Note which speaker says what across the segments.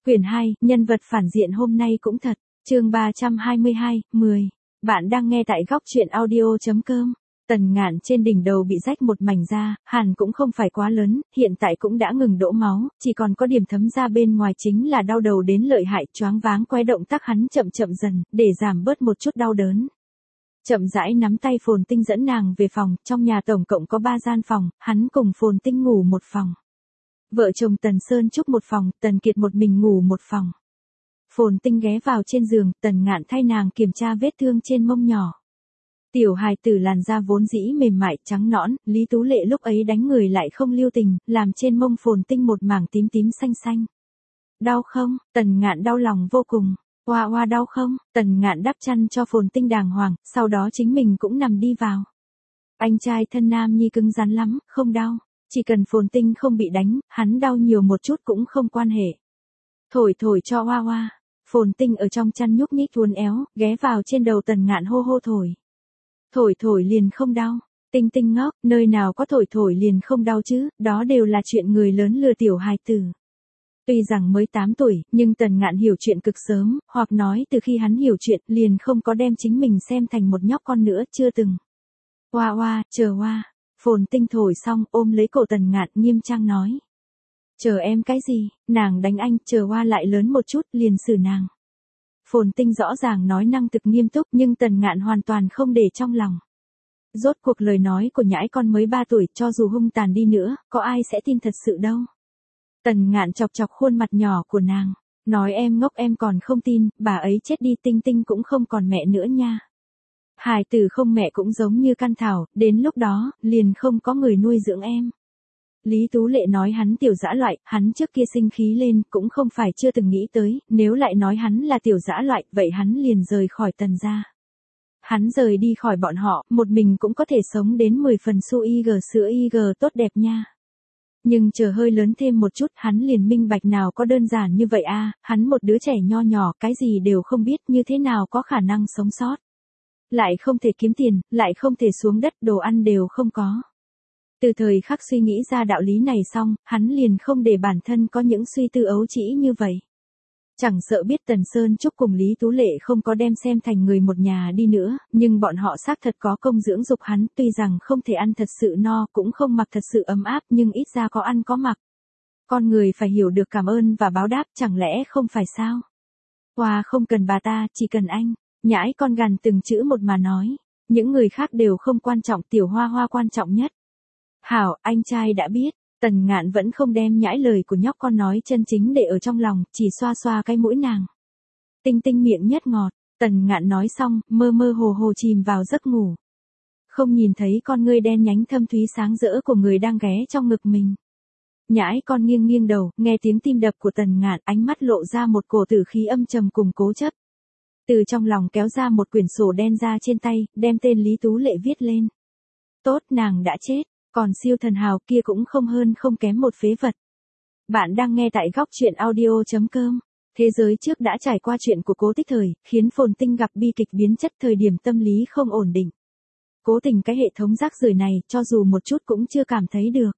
Speaker 1: Quyển 2, nhân vật phản diện hôm nay cũng thật. Chương 322, 10. Bạn đang nghe tại góc truyện audio.com. Tần Ngạn trên đỉnh đầu bị rách một mảnh da, hẳn cũng không phải quá lớn, hiện tại cũng đã ngừng đổ máu, chỉ còn có điểm thấm ra bên ngoài chính là đau đầu đến lợi hại, choáng váng quay động tác hắn chậm chậm dần, để giảm bớt một chút đau đớn. Chậm rãi nắm tay Phồn Tinh dẫn nàng về phòng, trong nhà tổng cộng có 3 gian phòng, hắn cùng Phồn Tinh ngủ một phòng. Vợ chồng Tần Sơn Trúc một phòng, Tần Kiệt một mình ngủ một phòng. Phồn Tinh ghé vào trên giường, Tần Ngạn thay nàng kiểm tra vết thương trên mông nhỏ. Tiểu hài tử làn da vốn dĩ mềm mại, trắng nõn, Lý Tú Lệ lúc ấy đánh người lại không lưu tình, làm trên mông Phồn Tinh một mảng tím tím xanh xanh. Đau không? Tần Ngạn đau lòng vô cùng. Oa oa đau không? Tần Ngạn đắp chăn cho Phồn Tinh đàng hoàng, sau đó chính mình cũng nằm đi vào. Anh trai thân nam nhi cứng rắn lắm, không đau. Chỉ cần Phồn Tinh không bị đánh, hắn đau nhiều một chút cũng không quan hệ. Thổi thổi cho oa oa. Phồn Tinh ở trong chăn nhúc nhích uốn éo, ghé vào trên đầu Tần Ngạn hô hô thổi. Thổi thổi liền không đau. Tinh Tinh ngốc, nơi nào có thổi thổi liền không đau chứ, đó đều là chuyện người lớn lừa tiểu hài tử. Tuy rằng mới 8 tuổi, nhưng Tần Ngạn hiểu chuyện cực sớm, hoặc nói từ khi hắn hiểu chuyện liền không có đem chính mình xem thành một nhóc con nữa, chưa từng. Oa oa, chờ oa. Phồn Tinh thổi xong, ôm lấy cổ Tần Ngạn nghiêm trang nói. Chờ em cái gì, nàng đánh anh, chờ oa lại lớn một chút, liền xử nàng. Phồn Tinh rõ ràng nói năng thực nghiêm túc nhưng Tần Ngạn hoàn toàn không để trong lòng. Rốt cuộc lời nói của nhãi con mới 3 tuổi, cho dù hung tàn đi nữa, có ai sẽ tin thật sự đâu. Tần Ngạn chọc chọc khuôn mặt nhỏ của nàng, nói em ngốc em còn không tin, bà ấy chết đi Tinh Tinh cũng không còn mẹ nữa nha. Hài tử không mẹ cũng giống như căn thảo, đến lúc đó, liền không có người nuôi dưỡng em. Lý Tú Lệ nói hắn tiểu dã loại, hắn trước kia sinh khí lên, cũng không phải chưa từng nghĩ tới, nếu lại nói hắn là tiểu dã loại, vậy hắn liền rời khỏi Tần gia. Hắn rời đi khỏi bọn họ, một mình cũng có thể sống đến 10 phần su IG sữa IG tốt đẹp nha. Nhưng chờ hơi lớn thêm một chút, hắn liền minh bạch nào có đơn giản như vậy a, hắn một đứa trẻ nho nhỏ, cái gì đều không biết, như thế nào có khả năng sống sót. Lại không thể kiếm tiền, lại không thể xuống đất, đồ ăn đều không có. Từ thời khắc suy nghĩ ra đạo lý này xong, hắn liền không để bản thân có những suy tư ấu trĩ như vậy. Chẳng sợ biết Tần Sơn Trúc cùng Lý Tú Lệ không có đem xem thành người một nhà đi nữa, nhưng bọn họ xác thật có công dưỡng dục hắn, tuy rằng không thể ăn thật sự no, cũng không mặc thật sự ấm áp, nhưng ít ra có ăn có mặc. Con người phải hiểu được cảm ơn và báo đáp, chẳng lẽ không phải sao? Hoa không cần bà ta, chỉ cần anh. Nhãi con gằn từng chữ một mà nói. Những người khác đều không quan trọng, tiểu Hoa Hoa quan trọng nhất. Hảo, anh trai đã biết. Tần Ngạn vẫn không đem nhãi lời của nhóc con nói chân chính để ở trong lòng, chỉ xoa xoa cái mũi nàng. Tinh Tinh miệng nhất ngọt. Tần Ngạn nói xong, mơ mơ hồ hồ chìm vào giấc ngủ. Không nhìn thấy con ngươi đen nhánh thâm thúy sáng rỡ của người đang ghé trong ngực mình. Nhãi con nghiêng nghiêng đầu, nghe tiếng tim đập của Tần Ngạn, ánh mắt lộ ra một cổ tử khí âm trầm cùng cố chấp. Từ trong lòng kéo ra một quyển sổ đen ra trên tay, đem tên Lý Tú Lệ viết lên. Tốt, nàng đã chết, còn siêu thần hào kia cũng không hơn không kém một phế vật. Bạn đang nghe tại góc truyện audio.com. Thế giới trước đã trải qua chuyện của Cố Tích Thời, khiến Phồn Tinh gặp bi kịch biến chất, thời điểm tâm lý không ổn định. Cố tình cái hệ thống rác rưởi này, cho dù một chút cũng chưa cảm thấy được.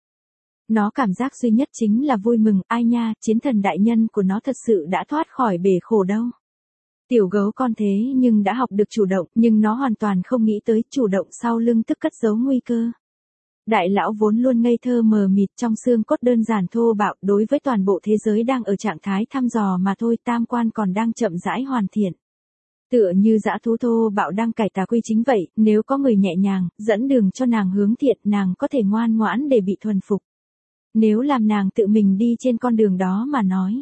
Speaker 1: Nó cảm giác duy nhất chính là vui mừng, ai nha, chiến thần đại nhân của nó thật sự đã thoát khỏi bể khổ đâu. Tiểu gấu con thế nhưng đã học được chủ động, nhưng nó hoàn toàn không nghĩ tới chủ động sau lưng tức cất giấu nguy cơ. Đại lão vốn luôn ngây thơ mờ mịt, trong xương cốt đơn giản thô bạo, đối với toàn bộ thế giới đang ở trạng thái thăm dò mà thôi, tam quan còn đang chậm rãi hoàn thiện. Tựa như dã thú thô bạo đang cải tà quy chính vậy, nếu có người nhẹ nhàng, dẫn đường cho nàng hướng thiện, nàng có thể ngoan ngoãn để bị thuần phục. Nếu làm nàng tự mình đi trên con đường đó mà nói.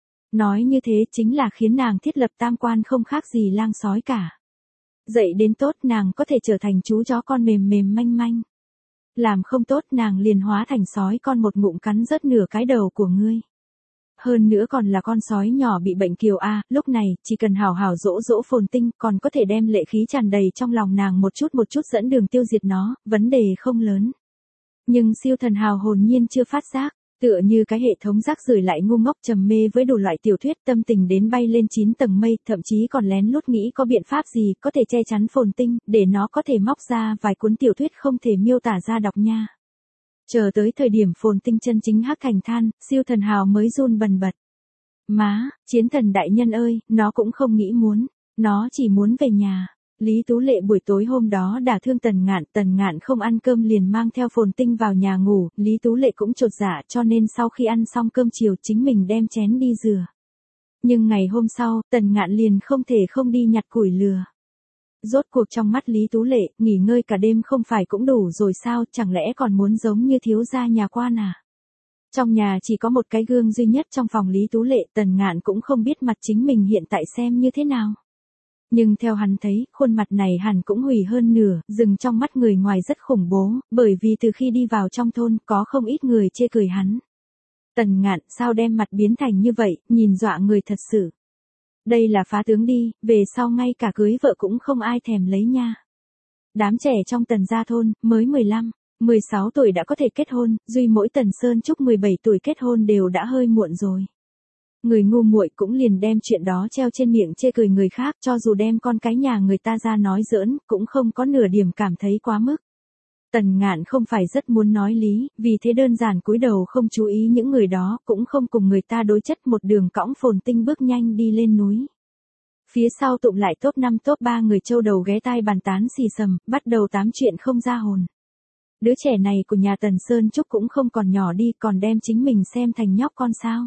Speaker 1: Nói như thế chính là khiến nàng thiết lập tam quan không khác gì lang sói cả. Dạy đến tốt nàng có thể trở thành chú chó con mềm mềm manh manh. Làm không tốt nàng liền hóa thành sói con một ngụm cắn rớt nửa cái đầu của ngươi. Hơn nữa còn là con sói nhỏ bị bệnh kiều a, lúc này, chỉ cần hảo hảo dỗ dỗ Phồn Tinh, còn có thể đem lệ khí tràn đầy trong lòng nàng một chút dẫn đường tiêu diệt nó, vấn đề không lớn. Nhưng siêu thần hào hồn nhiên chưa phát giác, tựa như cái hệ thống rác rưởi lại ngu ngốc trầm mê với đủ loại tiểu thuyết, tâm tình đến bay lên 9 tầng mây, thậm chí còn lén lút nghĩ có biện pháp gì có thể che chắn Phồn Tinh, để nó có thể móc ra vài cuốn tiểu thuyết không thể miêu tả ra đọc nha. Chờ tới thời điểm Phồn Tinh chân chính hắc thành than, siêu thần hào mới run bần bật. Má, chiến thần đại nhân ơi, nó cũng không nghĩ muốn, nó chỉ muốn về nhà. Lý Tú Lệ buổi tối hôm đó đả thương Tần Ngạn không ăn cơm liền mang theo Phồn Tinh vào nhà ngủ, Lý Tú Lệ cũng chột dạ cho nên sau khi ăn xong cơm chiều chính mình đem chén đi rửa. Nhưng ngày hôm sau, Tần Ngạn liền không thể không đi nhặt củi lửa. Rốt cuộc trong mắt Lý Tú Lệ, nghỉ ngơi cả đêm không phải cũng đủ rồi sao, chẳng lẽ còn muốn giống như thiếu gia nhà quan à? Trong nhà chỉ có một cái gương duy nhất trong phòng Lý Tú Lệ, Tần Ngạn cũng không biết mặt chính mình hiện tại xem như thế nào. Nhưng theo hắn thấy, khuôn mặt này hẳn cũng hủy hơn nửa, dừng trong mắt người ngoài rất khủng bố, bởi vì từ khi đi vào trong thôn, có không ít người chê cười hắn. Tần Ngạn, sao đem mặt biến thành như vậy, nhìn dọa người thật sự. Đây là phá tướng đi, về sau ngay cả cưới vợ cũng không ai thèm lấy nha. Đám trẻ trong Tần gia thôn, mới 15, 16 tuổi đã có thể kết hôn, duy mỗi Tần Sơn Trúc 17 tuổi kết hôn đều đã hơi muộn rồi. Người ngu muội cũng liền đem chuyện đó treo trên miệng chê cười người khác, cho dù đem con cái nhà người ta ra nói giỡn, cũng không có nửa điểm cảm thấy quá mức. Tần Ngạn không phải rất muốn nói lý, vì thế đơn giản cúi đầu không chú ý những người đó, cũng không cùng người ta đối chất, một đường cõng Phồn Tinh bước nhanh đi lên núi. Phía sau tụm lại top 5 top 3 người châu đầu ghé tai bàn tán xì xầm, bắt đầu tám chuyện không ra hồn. Đứa trẻ này của nhà Tần Sơn Trúc cũng không còn nhỏ đi, còn đem chính mình xem thành nhóc con sao.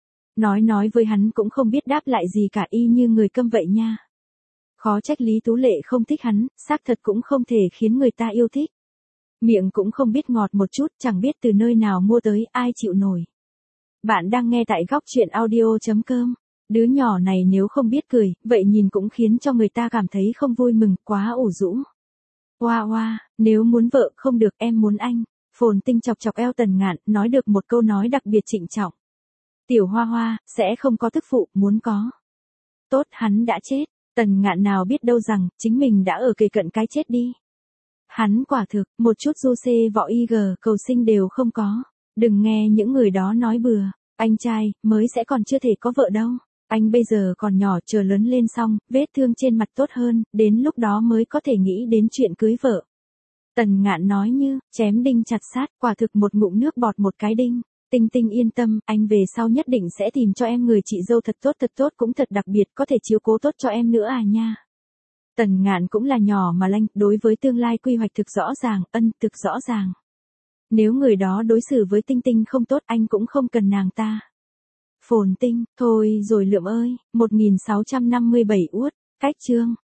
Speaker 1: Nói với hắn cũng không biết đáp lại gì cả, y như người câm vậy nha. Khó trách Lý Tú Lệ không thích hắn, xác thật cũng không thể khiến người ta yêu thích. Miệng cũng không biết ngọt một chút, chẳng biết từ nơi nào mua tới, ai chịu nổi. Bạn đang nghe tại góc chuyện audio.com. Đứa nhỏ này nếu không biết cười, vậy nhìn cũng khiến cho người ta cảm thấy không vui mừng, quá ủ rũ. Hoa hoa, nếu muốn vợ không được em muốn anh. Phồn Tinh chọc chọc eo Tần Ngạn, nói được một câu nói đặc biệt trịnh trọng. Tiểu Hoa Hoa, sẽ không có tức phụ, muốn có. Tốt, hắn đã chết, Tần Ngạn nào biết đâu rằng, chính mình đã ở kề cận cái chết đi. Hắn quả thực, một chút du xê võ y gờ, cầu sinh đều không có. Đừng nghe những người đó nói bừa, anh trai, mới sẽ còn chưa thể có vợ đâu. Anh bây giờ còn nhỏ, chờ lớn lên xong, vết thương trên mặt tốt hơn, đến lúc đó mới có thể nghĩ đến chuyện cưới vợ. Tần Ngạn nói như, chém đinh chặt sát, quả thực một ngụm nước bọt một cái đinh. Tinh Tinh yên tâm, anh về sau nhất định sẽ tìm cho em người chị dâu thật tốt cũng thật đặc biệt, có thể chiếu cố tốt cho em nữa à nha. Tần Ngạn cũng là nhỏ mà lanh, đối với tương lai quy hoạch thực rõ ràng, thực rõ ràng. Nếu người đó đối xử với Tinh Tinh không tốt, anh cũng không cần nàng ta. Phồn Tinh, thôi rồi Lượm ơi, 1657 uất, cách chương.